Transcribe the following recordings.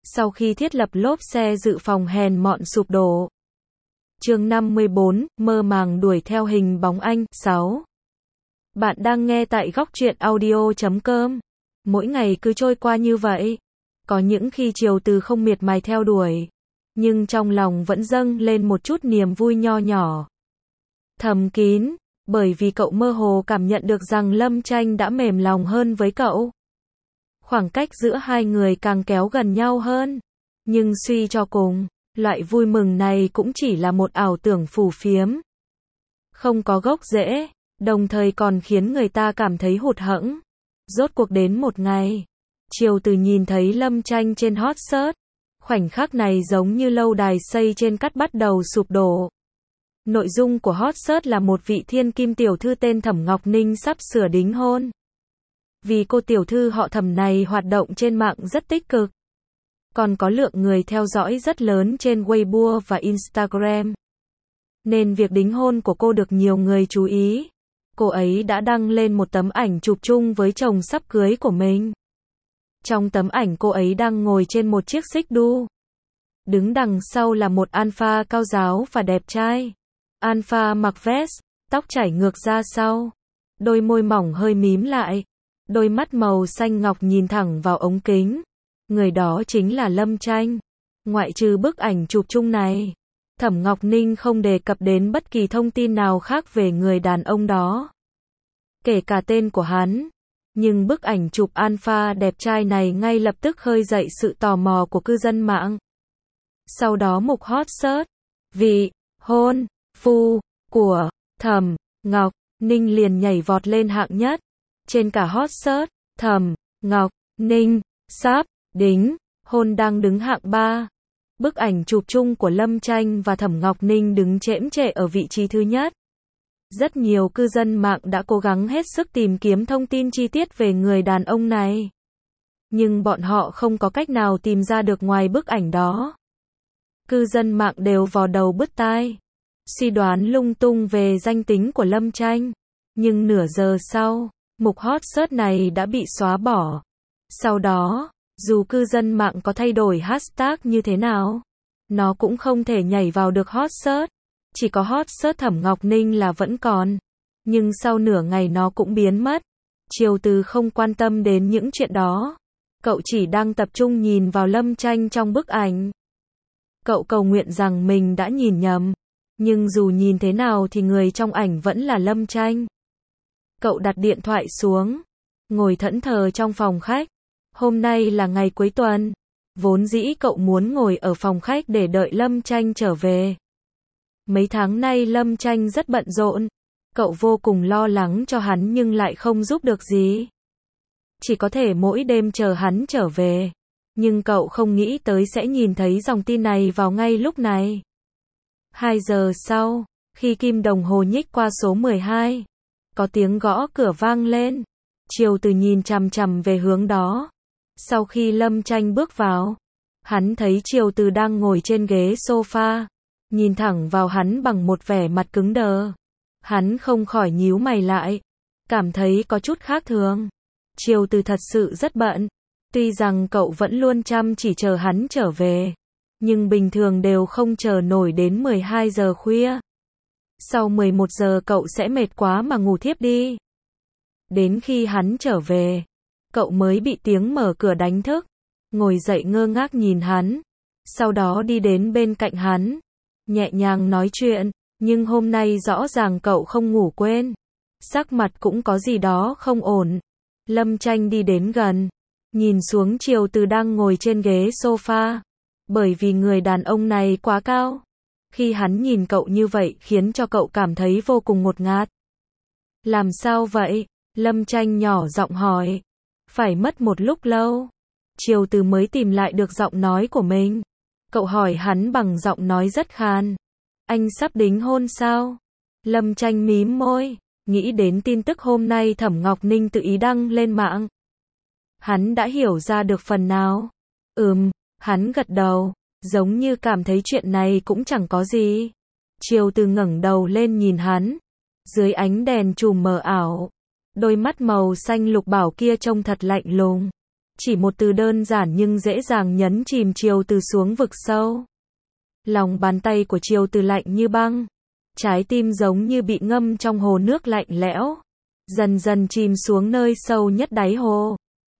sau khi thiết lập lốp xe dự phòng hèn mọn sụp đổ. Chương 54, mơ màng đuổi theo hình bóng anh. 6. Bạn đang nghe tại góc truyện audio.com. Mỗi ngày cứ trôi qua như vậy. Có những khi Triều Từ không miệt mài theo đuổi, nhưng trong lòng vẫn dâng lên một chút niềm vui nho nhỏ, thầm kín, bởi vì cậu mơ hồ cảm nhận được rằng Lâm Tranh đã mềm lòng hơn với cậu. Khoảng cách giữa hai người càng kéo gần nhau hơn. Nhưng suy cho cùng, loại vui mừng này cũng chỉ là một ảo tưởng phù phiếm, không có gốc rễ, đồng thời còn khiến người ta cảm thấy hụt hẫng. Rốt cuộc đến một ngày, Triều Từ nhìn thấy Lâm Tranh trên hot search. Khoảnh khắc này giống như lâu đài xây trên cát bắt đầu sụp đổ. Nội dung của hot search là một vị thiên kim tiểu thư tên Thẩm Ngọc Ninh sắp sửa đính hôn. Vì cô tiểu thư họ Thẩm này hoạt động trên mạng rất tích cực, còn có lượng người theo dõi rất lớn trên Weibo và Instagram, nên việc đính hôn của cô được nhiều người chú ý. Cô ấy đã đăng lên một tấm ảnh chụp chung với chồng sắp cưới của mình. Trong tấm ảnh cô ấy đang ngồi trên một chiếc xích đu. Đứng đằng sau là một alpha cao ráo và đẹp trai. Alpha mặc vest, tóc chảy ngược ra sau, đôi môi mỏng hơi mím lại, đôi mắt màu xanh ngọc nhìn thẳng vào ống kính. Người đó chính là Lâm Tranh. Ngoại trừ bức ảnh chụp chung này, Thẩm Ngọc Ninh không đề cập đến bất kỳ thông tin nào khác về người đàn ông đó, kể cả tên của hắn. Nhưng bức ảnh chụp alpha đẹp trai này ngay lập tức khơi dậy sự tò mò của cư dân mạng. Sau đó mục hot search, vị hôn phu của Thẩm Ngọc Ninh liền nhảy vọt lên hạng nhất. Trên cả hot search, Thẩm Ngọc Ninh sắp đính hôn đang đứng hạng 3. Bức ảnh chụp chung của Lâm Tranh và Thẩm Ngọc Ninh đứng chễm chệ ở vị trí thứ nhất. Rất nhiều cư dân mạng đã cố gắng hết sức tìm kiếm thông tin chi tiết về người đàn ông này, nhưng bọn họ không có cách nào tìm ra được ngoài bức ảnh đó. Cư dân mạng đều vò đầu bứt tai, suy đoán lung tung về danh tính của Lâm Tranh. Nhưng nửa giờ sau, mục hot search này đã bị xóa bỏ. Sau đó, dù cư dân mạng có thay đổi hashtag như thế nào, nó cũng không thể nhảy vào được hot search. Chỉ có hot search Thẩm Ngọc Ninh là vẫn còn, nhưng sau nửa ngày nó cũng biến mất. Triều Từ không quan tâm đến những chuyện đó. Cậu chỉ đang tập trung nhìn vào Lâm Tranh trong bức ảnh. Cậu cầu nguyện rằng mình đã nhìn nhầm, nhưng dù nhìn thế nào thì người trong ảnh vẫn là Lâm Tranh. Cậu đặt điện thoại xuống, ngồi thẫn thờ trong phòng khách. Hôm nay là ngày cuối tuần, vốn dĩ cậu muốn ngồi ở phòng khách để đợi Lâm Tranh trở về. Mấy tháng nay Lâm Tranh rất bận rộn, cậu vô cùng lo lắng cho hắn nhưng lại không giúp được gì. Chỉ có thể mỗi đêm chờ hắn trở về. Nhưng cậu không nghĩ tới sẽ nhìn thấy dòng tin này vào ngay lúc này. 2 giờ sau, khi kim đồng hồ nhích qua số 12, có tiếng gõ cửa vang lên. Triều Từ nhìn chằm chằm về hướng đó. Sau khi Lâm Tranh bước vào, hắn thấy Triều Từ đang ngồi trên ghế sofa, nhìn thẳng vào hắn bằng một vẻ mặt cứng đờ. Hắn không khỏi nhíu mày lại, cảm thấy có chút khác thường. Triều Từ thật sự rất bận. Tuy rằng cậu vẫn luôn chăm chỉ chờ hắn trở về, nhưng bình thường đều không chờ nổi đến 12 giờ khuya. Sau 11 giờ cậu sẽ mệt quá mà ngủ thiếp đi. Đến khi hắn trở về, cậu mới bị tiếng mở cửa đánh thức. Ngồi dậy ngơ ngác nhìn hắn, sau đó đi đến bên cạnh hắn, nhẹ nhàng nói chuyện. Nhưng hôm nay rõ ràng cậu không ngủ quên, sắc mặt cũng có gì đó không ổn. Lâm Tranh đi đến gần, nhìn xuống Triều Từ đang ngồi trên ghế sofa. Bởi vì người đàn ông này quá cao, khi hắn nhìn cậu như vậy khiến cho cậu cảm thấy vô cùng ngột ngạt. Làm sao vậy? Lâm Tranh nhỏ giọng hỏi. Phải mất một lúc lâu, Triều Từ mới tìm lại được giọng nói của mình. Cậu hỏi hắn bằng giọng nói rất khàn. Anh sắp đính hôn sao? Lâm Tranh mím môi, nghĩ đến tin tức hôm nay Thẩm Ngọc Ninh tự ý đăng lên mạng. Hắn đã hiểu ra được phần nào. Hắn gật đầu, giống như cảm thấy chuyện này cũng chẳng có gì. Triều Từ ngẩng đầu lên nhìn hắn. Dưới ánh đèn chùm mờ ảo, đôi mắt màu xanh lục bảo kia trông thật lạnh lùng. Chỉ một từ đơn giản nhưng dễ dàng nhấn chìm Triều Từ xuống vực sâu. Lòng bàn tay của Triều Từ lạnh như băng. Trái tim giống như bị ngâm trong hồ nước lạnh lẽo. Dần dần chìm xuống nơi sâu nhất đáy hồ.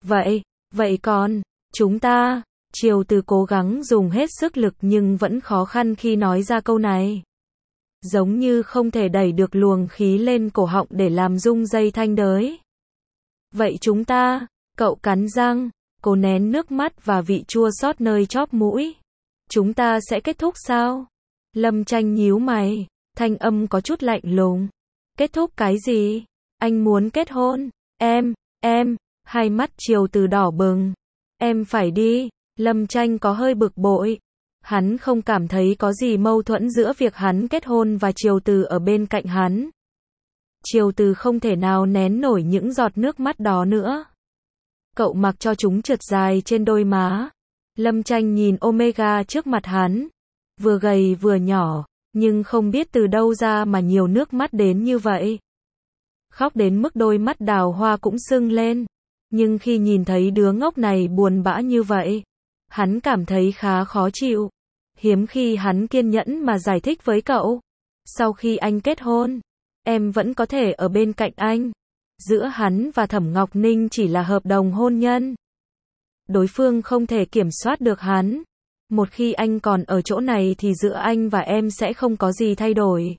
Vậy còn, chúng ta, Triều Từ cố gắng dùng hết sức lực nhưng vẫn khó khăn khi nói ra câu này. Giống như không thể đẩy được luồng khí lên cổ họng để làm rung dây thanh đới. Vậy chúng ta, cậu cắn răng, cố nén nước mắt và vị chua xót nơi chóp mũi. Chúng ta sẽ kết thúc sao? Lâm Tranh nhíu mày, thanh âm có chút lạnh lùng. Kết thúc cái gì? Anh muốn kết hôn. Em, hai mắt Triều Từ đỏ bừng. Em phải đi. Lâm Tranh có hơi bực bội. Hắn không cảm thấy có gì mâu thuẫn giữa việc hắn kết hôn và Triều Từ ở bên cạnh hắn. Triều Từ không thể nào nén nổi những giọt nước mắt đó nữa. Cậu mặc cho chúng trượt dài trên đôi má. Lâm Tranh nhìn Omega trước mặt hắn. Vừa gầy vừa nhỏ, nhưng không biết từ đâu ra mà nhiều nước mắt đến như vậy. Khóc đến mức đôi mắt đào hoa cũng sưng lên. Nhưng khi nhìn thấy đứa ngốc này buồn bã như vậy, hắn cảm thấy khá khó chịu. Hiếm khi hắn kiên nhẫn mà giải thích với cậu. Sau khi anh kết hôn, em vẫn có thể ở bên cạnh anh. Giữa hắn và Thẩm Ngọc Ninh chỉ là hợp đồng hôn nhân. Đối phương không thể kiểm soát được hắn. Một khi anh còn ở chỗ này thì giữa anh và em sẽ không có gì thay đổi.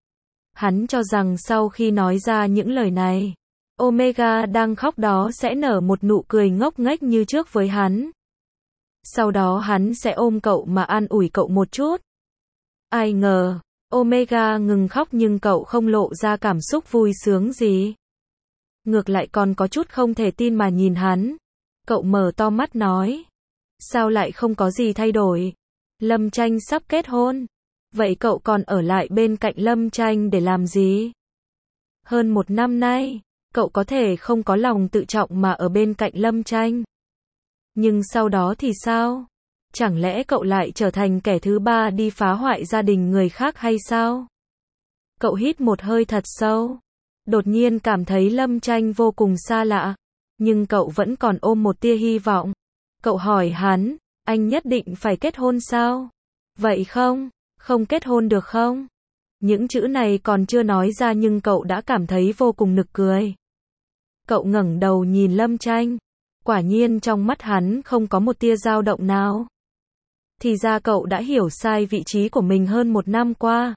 Hắn cho rằng sau khi nói ra những lời này, Omega đang khóc đó sẽ nở một nụ cười ngốc nghếch như trước với hắn. Sau đó hắn sẽ ôm cậu mà an ủi cậu một chút. Ai ngờ, Omega ngừng khóc nhưng cậu không lộ ra cảm xúc vui sướng gì. Ngược lại còn có chút không thể tin mà nhìn hắn. Cậu mở to mắt nói. Sao lại không có gì thay đổi? Lâm Tranh sắp kết hôn. Vậy cậu còn ở lại bên cạnh Lâm Tranh để làm gì? Hơn 1 năm nay, cậu có thể không có lòng tự trọng mà ở bên cạnh Lâm Tranh. Nhưng sau đó thì sao? Chẳng lẽ cậu lại trở thành kẻ thứ ba đi phá hoại gia đình người khác hay sao? Cậu hít một hơi thật sâu. Đột nhiên cảm thấy Lâm Tranh vô cùng xa lạ. Nhưng cậu vẫn còn ôm một tia hy vọng. Cậu hỏi hắn, anh nhất định phải kết hôn sao? Vậy không? Không kết hôn được không? Những chữ này còn chưa nói ra nhưng cậu đã cảm thấy vô cùng nực cười. Cậu ngẩng đầu nhìn Lâm Tranh. Quả nhiên trong mắt hắn không có một tia dao động nào. Thì ra cậu đã hiểu sai vị trí của mình hơn 1 năm qua.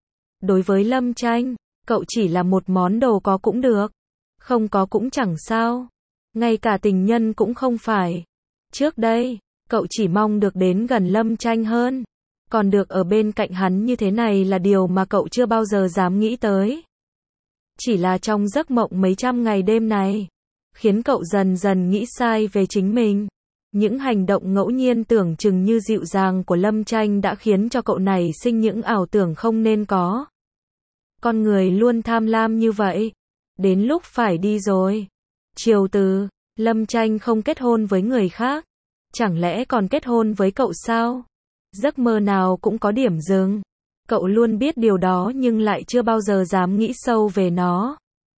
Đối với Lâm Tranh, cậu chỉ là một món đồ có cũng được. Không có cũng chẳng sao. Ngay cả tình nhân cũng không phải. Trước đây, cậu chỉ mong được đến gần Lâm Tranh hơn. Còn được ở bên cạnh hắn như thế này là điều mà cậu chưa bao giờ dám nghĩ tới. Chỉ là trong giấc mộng mấy trăm ngày đêm này, khiến cậu dần dần nghĩ sai về chính mình. Những hành động ngẫu nhiên tưởng chừng như dịu dàng của Lâm Tranh đã khiến cho cậu nảy sinh những ảo tưởng không nên có. Con người luôn tham lam như vậy. Đến lúc phải đi rồi. Triều Từ, Lâm Tranh không kết hôn với người khác. Chẳng lẽ còn kết hôn với cậu sao? Giấc mơ nào cũng có điểm dừng. Cậu luôn biết điều đó nhưng lại chưa bao giờ dám nghĩ sâu về nó.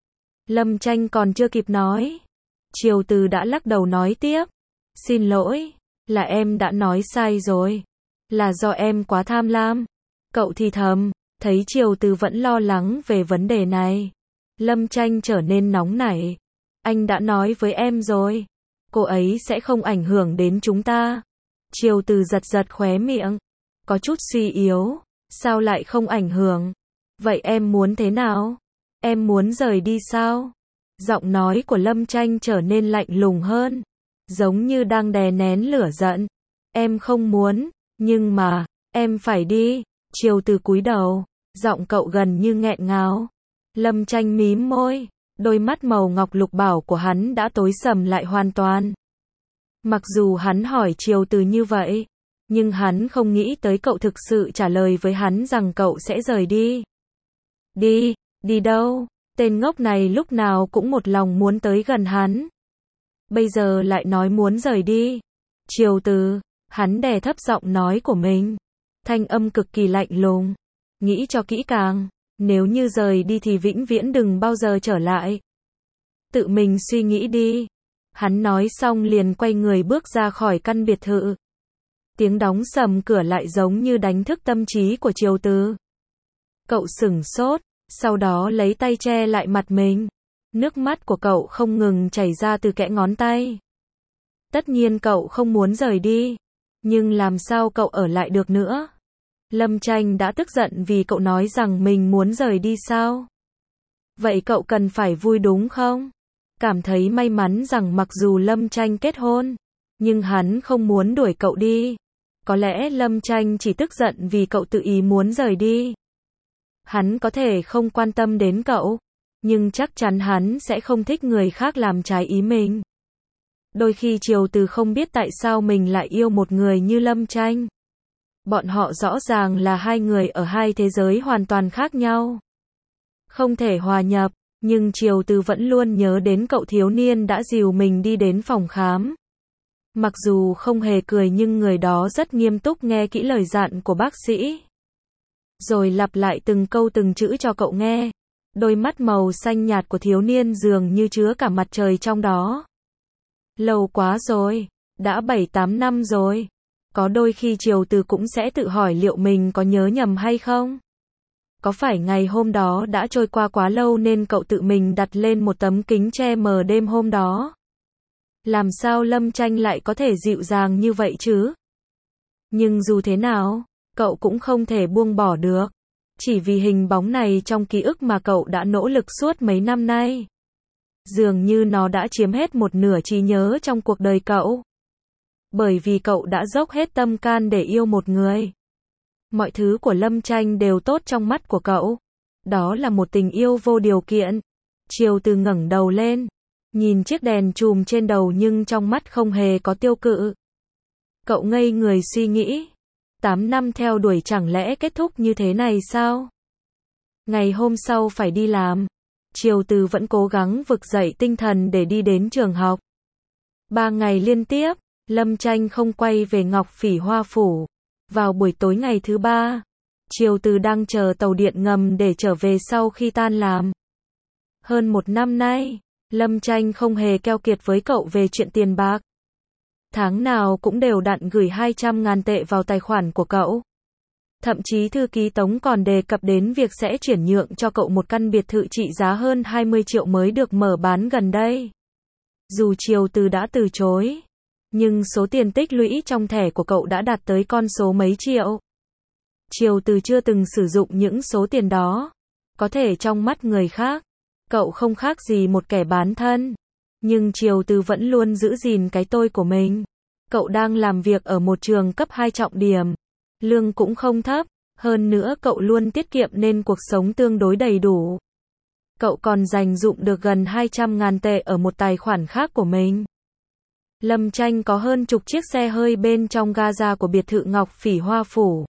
Lâm Tranh còn chưa kịp nói. Triều Từ đã lắc đầu nói tiếp. Xin lỗi, là em đã nói sai rồi. Là do em quá tham lam. Cậu thì thầm, thấy Triều Từ vẫn lo lắng về vấn đề này. Lâm Tranh trở nên nóng nảy. Anh đã nói với em rồi. Cô ấy sẽ không ảnh hưởng đến chúng ta. Triều Từ giật giật khóe miệng. Có chút suy yếu. Sao lại không ảnh hưởng? Vậy em muốn thế nào? Em muốn rời đi sao? Giọng nói của Lâm Tranh trở nên lạnh lùng hơn. Giống như đang đè nén lửa giận. Em không muốn, nhưng mà, em phải đi. Triều Từ cúi đầu. Giọng cậu gần như nghẹn ngào. Lâm Tranh mím môi. Đôi mắt màu ngọc lục bảo của hắn đã tối sầm lại hoàn toàn. Mặc dù hắn hỏi Triều Từ như vậy, nhưng hắn không nghĩ tới cậu thực sự trả lời với hắn rằng cậu sẽ rời đi. Đi đâu? Tên ngốc này lúc nào cũng một lòng muốn tới gần hắn. Bây giờ lại nói muốn rời đi. Triều Từ, hắn đè thấp giọng nói của mình. Thanh âm cực kỳ lạnh lùng. Nghĩ cho kỹ càng. Nếu như rời đi thì vĩnh viễn đừng bao giờ trở lại. Tự mình suy nghĩ đi. Hắn nói xong liền quay người bước ra khỏi căn biệt thự. Tiếng đóng sầm cửa lại giống như đánh thức tâm trí của Triều Từ. Cậu sửng sốt, sau đó lấy tay che lại mặt mình. Nước mắt của cậu không ngừng chảy ra từ kẽ ngón tay. Tất nhiên cậu không muốn rời đi. Nhưng làm sao cậu ở lại được nữa? Lâm Tranh đã tức giận vì cậu nói rằng mình muốn rời đi sao? Vậy cậu cần phải vui đúng không? Cảm thấy may mắn rằng mặc dù Lâm Tranh kết hôn, nhưng hắn không muốn đuổi cậu đi. Có lẽ Lâm Tranh chỉ tức giận vì cậu tự ý muốn rời đi. Hắn có thể không quan tâm đến cậu, nhưng chắc chắn hắn sẽ không thích người khác làm trái ý mình. Đôi khi Triều Từ không biết tại sao mình lại yêu một người như Lâm Tranh. Bọn họ rõ ràng là hai người ở hai thế giới hoàn toàn khác nhau. Không thể hòa nhập, nhưng Triều Từ vẫn luôn nhớ đến cậu thiếu niên đã dìu mình đi đến phòng khám. Mặc dù không hề cười nhưng người đó rất nghiêm túc nghe kỹ lời dặn của bác sĩ. Rồi lặp lại từng câu từng chữ cho cậu nghe. Đôi mắt màu xanh nhạt của thiếu niên dường như chứa cả mặt trời trong đó. Lâu quá rồi, đã 7-8 năm rồi. Có đôi khi Triều Từ cũng sẽ tự hỏi liệu mình có nhớ nhầm hay không? Có phải ngày hôm đó đã trôi qua quá lâu nên cậu tự mình đặt lên một tấm kính che mờ đêm hôm đó? Làm sao Lâm Tranh lại có thể dịu dàng như vậy chứ? Nhưng dù thế nào, cậu cũng không thể buông bỏ được. Chỉ vì hình bóng này trong ký ức mà cậu đã nỗ lực suốt mấy năm nay. Dường như nó đã chiếm hết một nửa trí nhớ trong cuộc đời cậu. Bởi vì cậu đã dốc hết tâm can để yêu một người. Mọi thứ của Lâm Tranh đều tốt trong mắt của cậu. Đó là một tình yêu vô điều kiện. Triều Từ ngẩng đầu lên, nhìn chiếc đèn chùm trên đầu nhưng trong mắt không hề có tiêu cự. Cậu ngây người suy nghĩ. 8 năm theo đuổi chẳng lẽ kết thúc như thế này sao? Ngày hôm sau phải đi làm. Triều Từ vẫn cố gắng vực dậy tinh thần để đi đến trường học. 3 ngày liên tiếp, Lâm Tranh không quay về Ngọc Phỉ Hoa Phủ. Vào buổi tối ngày thứ 3, Triều Từ đang chờ tàu điện ngầm để trở về sau khi tan làm. Hơn 1 năm nay, Lâm Tranh không hề keo kiệt với cậu về chuyện tiền bạc. Tháng nào cũng đều đặn gửi 200.000 tệ vào tài khoản của cậu. Thậm chí thư ký Tống còn đề cập đến việc sẽ chuyển nhượng cho cậu một căn biệt thự trị giá hơn 20 triệu mới được mở bán gần đây. Dù Triều Từ đã từ chối, nhưng số tiền tích lũy trong thẻ của cậu đã đạt tới con số mấy triệu. Triều Từ chưa từng sử dụng những số tiền đó. Có thể trong mắt người khác, cậu không khác gì một kẻ bán thân. Nhưng Triều Từ vẫn luôn giữ gìn cái tôi của mình. Cậu đang làm việc ở một trường cấp 2 trọng điểm. Lương cũng không thấp. Hơn nữa cậu luôn tiết kiệm nên cuộc sống tương đối đầy đủ. Cậu còn dành dụm được gần 200.000 tệ ở một tài khoản khác của mình. Lâm Tranh có hơn chục chiếc xe hơi bên trong gaza của biệt thự Ngọc Phỉ Hoa Phủ.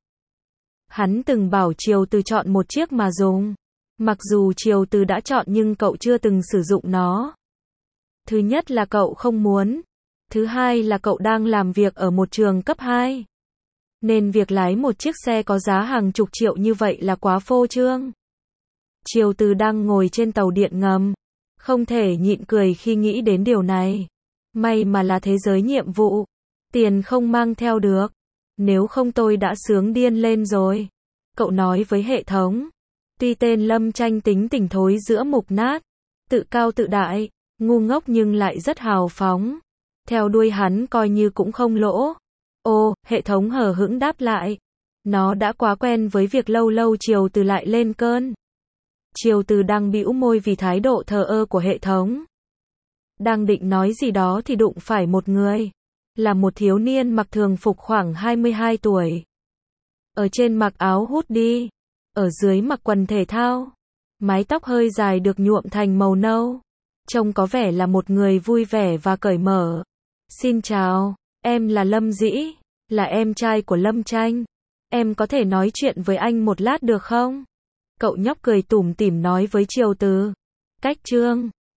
Hắn từng bảo Triều Từ chọn một chiếc mà dùng. Mặc dù Triều Từ đã chọn nhưng cậu chưa từng sử dụng nó. Thứ nhất là cậu không muốn. Thứ hai là cậu đang làm việc ở một trường cấp 2. Nên việc lái một chiếc xe có giá hàng chục triệu như vậy là quá phô trương. Triều Từ đang ngồi trên tàu điện ngầm. Không thể nhịn cười khi nghĩ đến điều này. May mà là thế giới nhiệm vụ. Tiền không mang theo được. Nếu không tôi đã sướng điên lên rồi. Cậu nói với hệ thống. Tuy tên Lâm Tranh tính tình thối giữa mục nát, tự cao tự đại, ngu ngốc nhưng lại rất hào phóng. Theo đuôi hắn coi như cũng không lỗ. Ô, hệ thống hờ hững đáp lại. Nó đã quá quen với việc lâu lâu Triều Từ lại lên cơn. Triều Từ đang bĩu môi vì thái độ thờ ơ của hệ thống. Đang định nói gì đó thì đụng phải một người. Là một thiếu niên mặc thường phục khoảng 22 tuổi. Ở trên mặc áo hoodie. Ở dưới mặc quần thể thao. Mái tóc hơi dài được nhuộm thành màu nâu. Trông có vẻ là một người vui vẻ và cởi mở. Xin chào, em là Lâm Dĩ, là em trai của Lâm Tranh. Em có thể nói chuyện với anh một lát được không? Cậu nhóc cười tủm tỉm nói với Triều Từ. Cách chương